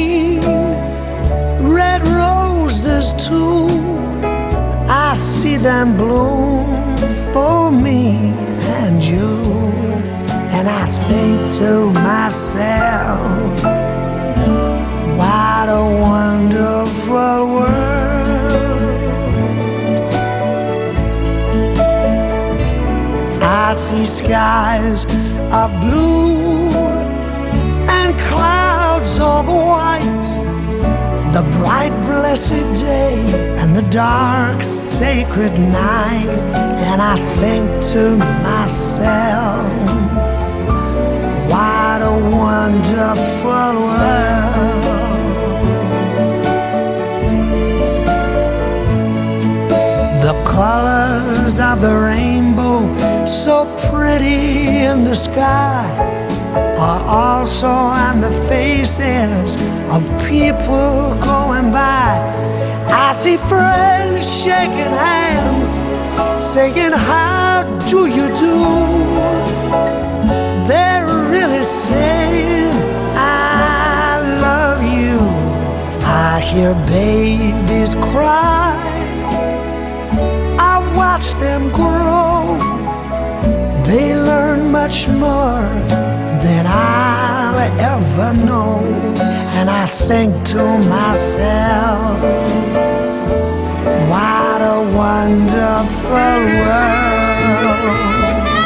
green, red roses too. I see them bloom for me and you, and I think to myself, what a wonderful world. I see skies of blue and clouds of white, the bright blessed day and the dark sacred night, and I think to myself, what a wonderful world. The colors of the rainbow, so pretty in the sky, are also on the faces of people going by. I see friends shaking hands, saying, how do you do? They're really saying, I love you. I hear babies cry, I watch them grow. They learn much more than I'll ever know, and I think to myself, what a wonderful world.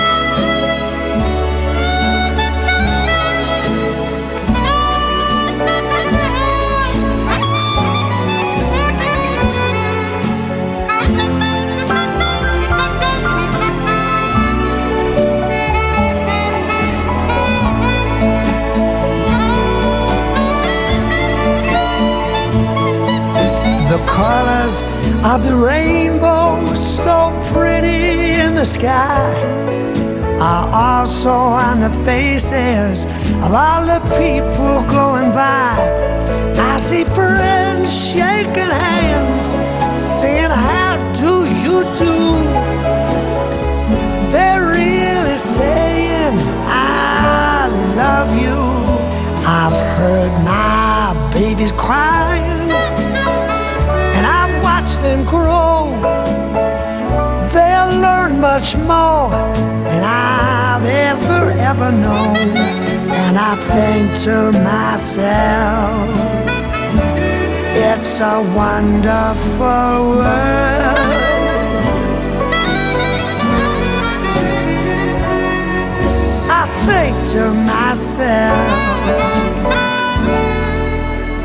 The colors of the rainbow, so pretty in the sky, are also on the faces of all the people going by. I see friends shaking hands, saying, how do you do? They're really saying, I love you. I've heard my babies crying, and I've watched them grow. They'll learn much more than I've ever known. And I think to myself, it's a wonderful world. I think to myself,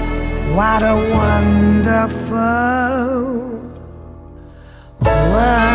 what a wonderful world.